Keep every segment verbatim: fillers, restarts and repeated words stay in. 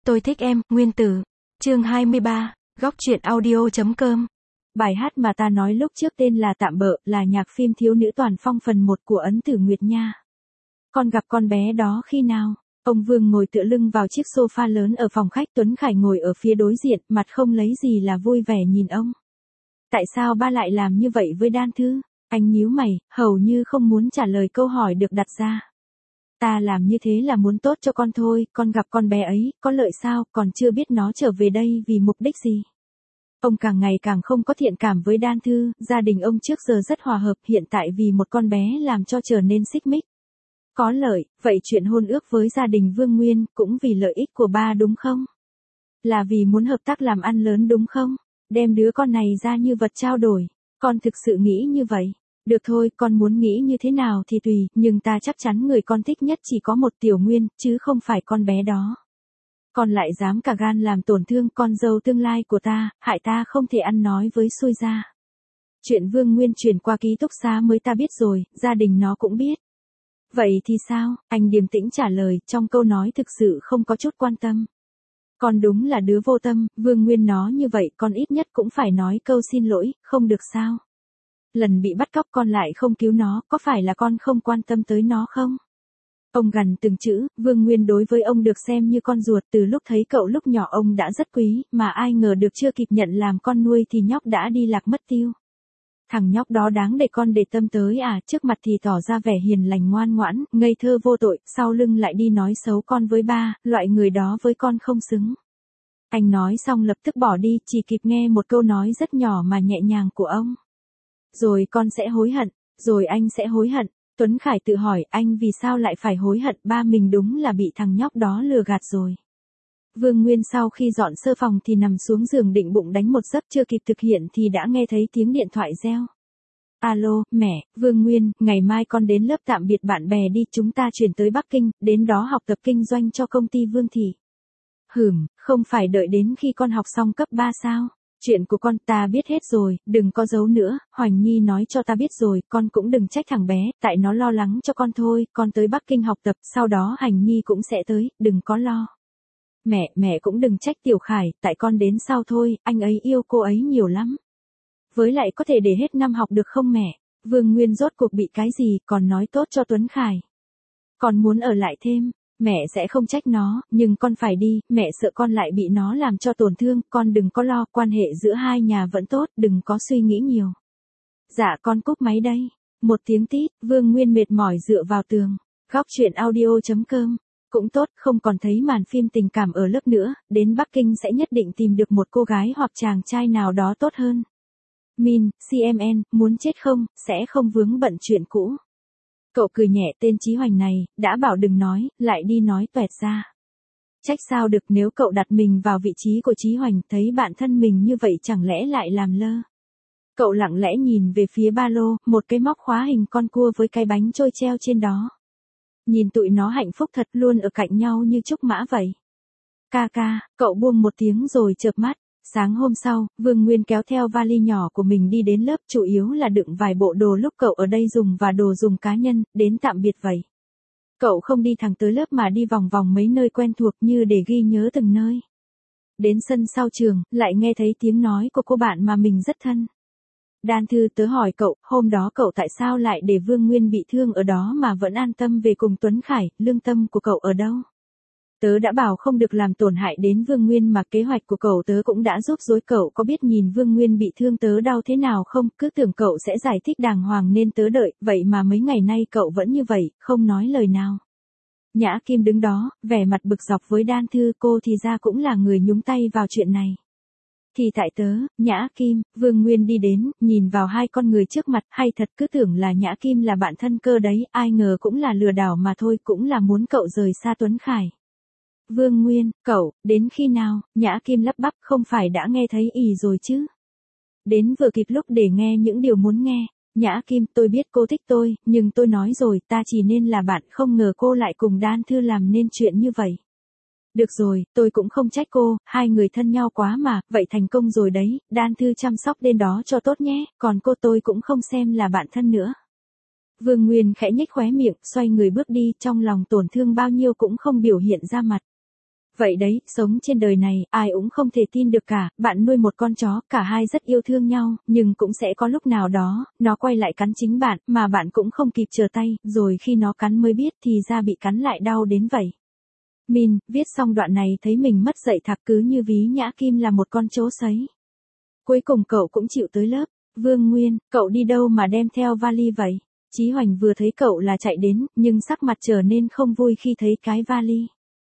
Tôi thích em, Nguyên Tử. Chương hai mươi ba, góc truyện audio.com. Bài hát mà ta nói lúc trước tên là Tạm Bợ, là nhạc phim Thiếu nữ toàn phong phần một của Ấn Tử Nguyệt Nha. Con gặp con bé đó khi nào? Ông Vương ngồi tựa lưng vào chiếc sofa lớn ở phòng khách, Tuấn Khải ngồi ở phía đối diện, mặt không lấy gì là vui vẻ nhìn ông. Tại sao ba lại làm như vậy với Đan Thư? Anh nhíu mày, hầu như không muốn trả lời câu hỏi được đặt ra. Ta làm như thế là muốn tốt cho con thôi, con gặp con bé ấy, có lợi sao, còn chưa biết nó trở về đây vì mục đích gì. Ông càng ngày càng không có thiện cảm với Đan Thư, gia đình ông trước giờ rất hòa hợp, hiện tại vì một con bé làm cho trở nên xích mích. Có lợi, vậy chuyện hôn ước với gia đình Vương Nguyên cũng vì lợi ích của ba đúng không? Là vì muốn hợp tác làm ăn lớn đúng không? Đem đứa con này ra như vật trao đổi, con thực sự nghĩ như vậy? Được thôi, con muốn nghĩ như thế nào thì tùy, nhưng ta chắc chắn người con thích nhất chỉ có một Tiểu Nguyên, chứ không phải con bé đó. Con lại dám cả gan làm tổn thương con dâu tương lai của ta, hại ta không thể ăn nói với xui ra. Chuyện Vương Nguyên chuyển qua ký túc xá mới ta biết rồi, gia đình nó cũng biết. Vậy thì sao? Anh điềm tĩnh trả lời, trong câu nói thực sự không có chút quan tâm. Con đúng là đứa vô tâm, Vương Nguyên nó như vậy con ít nhất cũng phải nói câu xin lỗi, không được sao? Lần bị bắt cóc con lại không cứu nó, có phải là con không quan tâm tới nó không? Ông gằn từng chữ, Vương Nguyên đối với ông được xem như con ruột, từ lúc thấy cậu lúc nhỏ ông đã rất quý, mà ai ngờ được chưa kịp nhận làm con nuôi thì nhóc đã đi lạc mất tiêu. Thằng nhóc đó đáng để con để tâm tới à, trước mặt thì tỏ ra vẻ hiền lành ngoan ngoãn, ngây thơ vô tội, sau lưng lại đi nói xấu con với ba, loại người đó với con không xứng. Anh nói xong lập tức bỏ đi, chỉ kịp nghe một câu nói rất nhỏ mà nhẹ nhàng của ông. Rồi con sẽ hối hận, rồi anh sẽ hối hận. Tuấn Khải tự hỏi anh vì sao lại phải hối hận, ba mình đúng là bị thằng nhóc đó lừa gạt rồi. Vương Nguyên sau khi dọn sơ phòng thì nằm xuống giường định bụng đánh một giấc, chưa kịp thực hiện thì đã nghe thấy tiếng điện thoại reo. Alo, mẹ, Vương Nguyên, ngày mai con đến lớp tạm biệt bạn bè đi, chúng ta chuyển tới Bắc Kinh, đến đó học tập kinh doanh cho công ty Vương Thị. Hửm, không phải đợi đến khi con học xong cấp ba sao? Chuyện của con ta biết hết rồi, đừng có giấu nữa, Hoành Nhi nói cho ta biết rồi, con cũng đừng trách thằng bé, tại nó lo lắng cho con thôi, con tới Bắc Kinh học tập, sau đó Hành Nhi cũng sẽ tới, đừng có lo. Mẹ, mẹ cũng đừng trách Tiểu Khải, tại con đến sau thôi, anh ấy yêu cô ấy nhiều lắm. Với lại có thể để hết năm học được không mẹ? Vương Nguyên rốt cuộc bị cái gì, còn nói tốt cho Tuấn Khải. Con muốn ở lại thêm. Mẹ sẽ không trách nó, nhưng con phải đi, mẹ sợ con lại bị nó làm cho tổn thương, con đừng có lo, quan hệ giữa hai nhà vẫn tốt, đừng có suy nghĩ nhiều. Dạ con cúp máy đây. Một tiếng tít, Vương Nguyên mệt mỏi dựa vào tường. Góc truyện audio.com. Cũng tốt, không còn thấy màn phim tình cảm ở lớp nữa, đến Bắc Kinh sẽ nhất định tìm được một cô gái hoặc chàng trai nào đó tốt hơn. Min, xê em en, muốn chết không, sẽ không vướng bận chuyện cũ. Cậu cười nhẹ, tên Chí Hoành này, đã bảo đừng nói, lại đi nói toẹt ra. Trách sao được, nếu cậu đặt mình vào vị trí của Chí Hoành, thấy bạn thân mình như vậy chẳng lẽ lại làm lơ. Cậu lặng lẽ nhìn về phía ba lô, một cái móc khóa hình con cua với cái bánh trôi treo trên đó. Nhìn tụi nó hạnh phúc thật, luôn ở cạnh nhau như trúc mã vậy. Ca ca, cậu buông một tiếng rồi chợp mắt. Sáng hôm sau, Vương Nguyên kéo theo vali nhỏ của mình đi đến lớp, chủ yếu là đựng vài bộ đồ lúc cậu ở đây dùng và đồ dùng cá nhân, đến tạm biệt vậy. Cậu không đi thẳng tới lớp mà đi vòng vòng mấy nơi quen thuộc như để ghi nhớ từng nơi. Đến sân sau trường, lại nghe thấy tiếng nói của cô bạn mà mình rất thân. Đan Thư, tớ hỏi cậu, hôm đó cậu tại sao lại để Vương Nguyên bị thương ở đó mà vẫn an tâm về cùng Tuấn Khải, lương tâm của cậu ở đâu? Tớ đã bảo không được làm tổn hại đến Vương Nguyên mà kế hoạch của cậu tớ cũng đã giúp dối cậu, có biết nhìn Vương Nguyên bị thương tớ đau thế nào không, cứ tưởng cậu sẽ giải thích đàng hoàng nên tớ đợi, vậy mà mấy ngày nay cậu vẫn như vậy, không nói lời nào. Nhã Kim đứng đó, vẻ mặt bực dọc với Đan Thư, cô thì ra cũng là người nhúng tay vào chuyện này. Thì tại tớ, Nhã Kim, Vương Nguyên đi đến, nhìn vào hai con người trước mặt, hay thật cứ tưởng là Nhã Kim là bạn thân cơ đấy, ai ngờ cũng là lừa đảo mà thôi, cũng là muốn cậu rời xa Tuấn Khải. Vương Nguyên, cậu, đến khi nào? Nhã Kim lắp bắp, không phải đã nghe thấy ì rồi chứ? Đến vừa kịp lúc để nghe những điều muốn nghe. Nhã Kim, tôi biết cô thích tôi, nhưng tôi nói rồi, ta chỉ nên là bạn, không ngờ cô lại cùng Đan Thư làm nên chuyện như vậy. Được rồi, tôi cũng không trách cô, hai người thân nhau quá mà, vậy thành công rồi đấy, Đan Thư chăm sóc đến đó cho tốt nhé, còn cô tôi cũng không xem là bạn thân nữa. Vương Nguyên khẽ nhếch khóe miệng, xoay người bước đi, trong lòng tổn thương bao nhiêu cũng không biểu hiện ra mặt. Vậy đấy, sống trên đời này, ai cũng không thể tin được cả, bạn nuôi một con chó, cả hai rất yêu thương nhau, nhưng cũng sẽ có lúc nào đó, nó quay lại cắn chính bạn, mà bạn cũng không kịp trở tay, rồi khi nó cắn mới biết thì ra bị cắn lại đau đến vậy. Min, viết xong đoạn này thấy mình mất dạy thạc cứ như ví Nhã Kim là một con chó sấy. Cuối cùng cậu cũng chịu tới lớp. Vương Nguyên, cậu đi đâu mà đem theo vali vậy? Chí Hoành vừa thấy cậu là chạy đến, nhưng sắc mặt trở nên không vui khi thấy cái vali.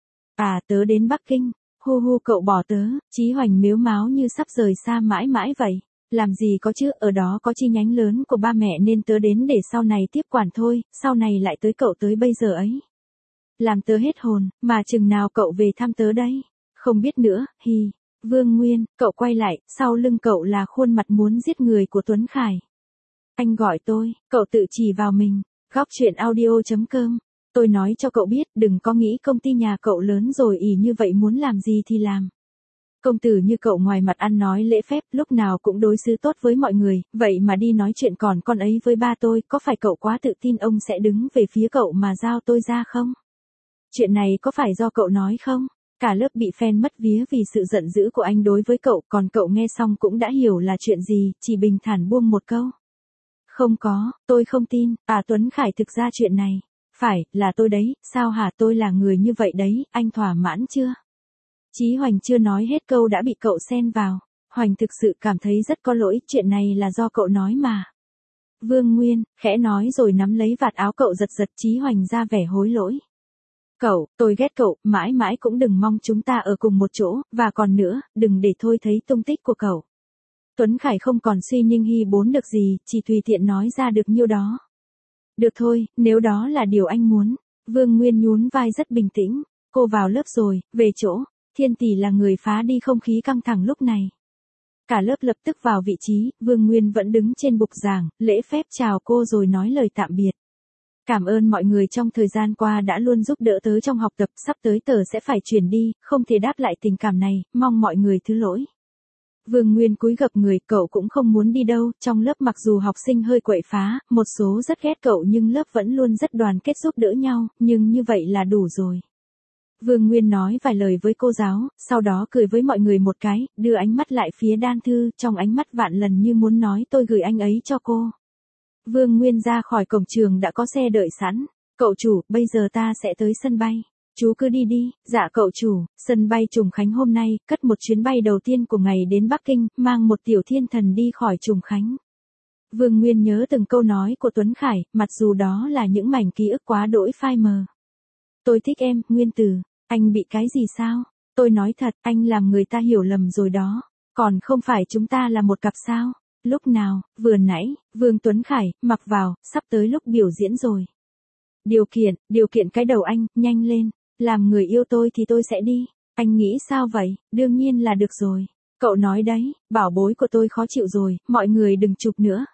À, tớ đến Bắc Kinh. Hu hu, cậu bỏ tớ. Chí Hoành mếu máo như sắp rời xa mãi mãi vậy. Làm gì có chứ, ở đó có chi nhánh lớn của ba mẹ nên tớ đến để sau này tiếp quản thôi, sau này lại tới cậu tới bây giờ ấy. Làm tớ hết hồn, mà chừng nào cậu về thăm tớ đấy? Không biết nữa, hi. Vương Nguyên, cậu quay lại, sau lưng cậu là khuôn mặt muốn giết người của Tuấn Khải. Anh gọi tôi, cậu tự chỉ vào mình. Góc chuyện audio chấm com. Tôi nói cho cậu biết, đừng có nghĩ công ty nhà cậu lớn rồi ỷ như vậy muốn làm gì thì làm. Công tử như cậu ngoài mặt ăn nói lễ phép, lúc nào cũng đối xử tốt với mọi người, vậy mà đi nói chuyện còn con ấy với ba tôi, có phải cậu quá tự tin ông sẽ đứng về phía cậu mà giao tôi ra không? Chuyện này có phải do cậu nói không? Cả lớp bị fan mất vía vì sự giận dữ của anh đối với cậu, còn cậu nghe xong cũng đã hiểu là chuyện gì, chỉ bình thản buông một câu. Không có, tôi không tin, à Tuấn Khải thực ra chuyện này. Phải, là tôi đấy, sao hả, tôi là người như vậy đấy, anh thỏa mãn chưa? Chí Hoành chưa nói hết câu đã bị cậu xen vào. Hoành thực sự cảm thấy rất có lỗi, chuyện này là do cậu nói mà. Vương Nguyên, khẽ nói rồi nắm lấy vạt áo cậu giật giật. Chí Hoành ra vẻ hối lỗi. Cậu, tôi ghét cậu, mãi mãi cũng đừng mong chúng ta ở cùng một chỗ, và còn nữa, đừng để thôi thấy tung tích của cậu. Tuấn Khải không còn suy ninh hy bốn được gì, chỉ tùy tiện nói ra được nhiêu đó. Được thôi, nếu đó là điều anh muốn. Vương Nguyên nhún vai rất bình tĩnh. Cô vào lớp rồi, về chỗ. Thiên Tỷ là người phá đi không khí căng thẳng lúc này. Cả lớp lập tức vào vị trí, Vương Nguyên vẫn đứng trên bục giảng, lễ phép chào cô rồi nói lời tạm biệt. Cảm ơn mọi người trong thời gian qua đã luôn giúp đỡ tớ trong học tập, sắp tới tớ sẽ phải chuyển đi, không thể đáp lại tình cảm này, mong mọi người thứ lỗi. Vương Nguyên cúi gập người, cậu cũng không muốn đi đâu, trong lớp mặc dù học sinh hơi quậy phá, một số rất ghét cậu nhưng lớp vẫn luôn rất đoàn kết giúp đỡ nhau, nhưng như vậy là đủ rồi. Vương Nguyên nói vài lời với cô giáo, sau đó cười với mọi người một cái, đưa ánh mắt lại phía Đan Thư, trong ánh mắt vạn lần như muốn nói tôi gửi anh ấy cho cô. Vương Nguyên ra khỏi cổng trường đã có xe đợi sẵn. Cậu chủ, bây giờ ta sẽ tới sân bay. Chú cứ đi đi. Dạ cậu chủ, sân bay Trùng Khánh hôm nay, cất một chuyến bay đầu tiên của ngày đến Bắc Kinh, mang một tiểu thiên thần đi khỏi Trùng Khánh. Vương Nguyên nhớ từng câu nói của Tuấn Khải, mặc dù đó là những mảnh ký ức quá đỗi phai mờ. Tôi thích em, Nguyên Tử. Anh bị cái gì sao? Tôi nói thật, anh làm người ta hiểu lầm rồi đó. Còn không phải chúng ta là một cặp sao? Lúc nào, vừa nãy, Vương Tuấn Khải, mặc vào, sắp tới lúc biểu diễn rồi. Điều kiện, điều kiện cái đầu anh, nhanh lên. Làm người yêu tôi thì tôi sẽ đi. Anh nghĩ sao vậy? Đương nhiên là được rồi. Cậu nói đấy, bảo bối của tôi khó chịu rồi, mọi người đừng chụp nữa.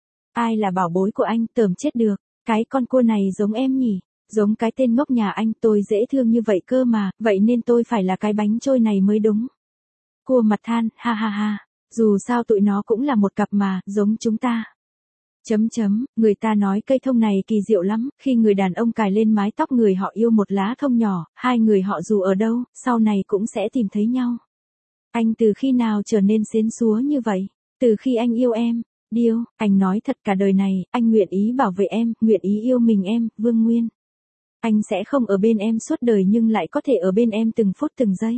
Ai là bảo bối của anh, tởm chết được. Cái con cua này giống em nhỉ? Giống cái tên ngốc nhà anh, tôi dễ thương như vậy cơ mà, vậy nên tôi phải là cái bánh trôi này mới đúng. Cua mặt than, ha ha ha. Dù sao tụi nó cũng là một cặp mà, giống chúng ta. Chấm chấm, người ta nói cây thông này kỳ diệu lắm, khi người đàn ông cài lên mái tóc người họ yêu một lá thông nhỏ, hai người họ dù ở đâu, sau này cũng sẽ tìm thấy nhau. Anh từ khi nào trở nên xến xúa như vậy? Từ khi anh yêu em. Điêu, anh nói thật cả đời này, anh nguyện ý bảo vệ em, nguyện ý yêu mình em, Vương Nguyên. Anh sẽ không ở bên em suốt đời nhưng lại có thể ở bên em từng phút từng giây.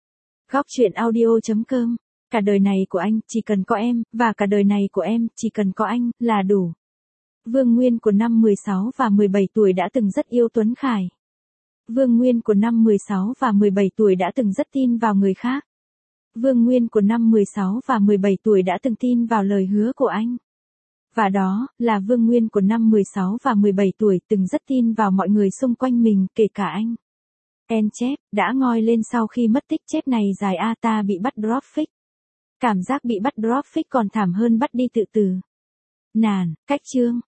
Góc chuyện audio chấm com. Cả đời này của anh, chỉ cần có em, và cả đời này của em, chỉ cần có anh, là đủ. Vương Nguyên của năm mười sáu và mười bảy tuổi đã từng rất yêu Tuấn Khải. Vương Nguyên của năm mười sáu và mười bảy tuổi đã từng rất tin vào người khác. Vương Nguyên của năm mười sáu và mười bảy tuổi đã từng tin vào lời hứa của anh. Và đó, là Vương Nguyên của năm mười sáu và mười bảy tuổi từng rất tin vào mọi người xung quanh mình, kể cả anh. En chép, đã ngoi lên sau khi mất tích chép này dài a ta bị bắt drop fix. Cảm giác bị bắt drop fix còn thảm hơn bắt đi tự tử. Nàn, cách chương.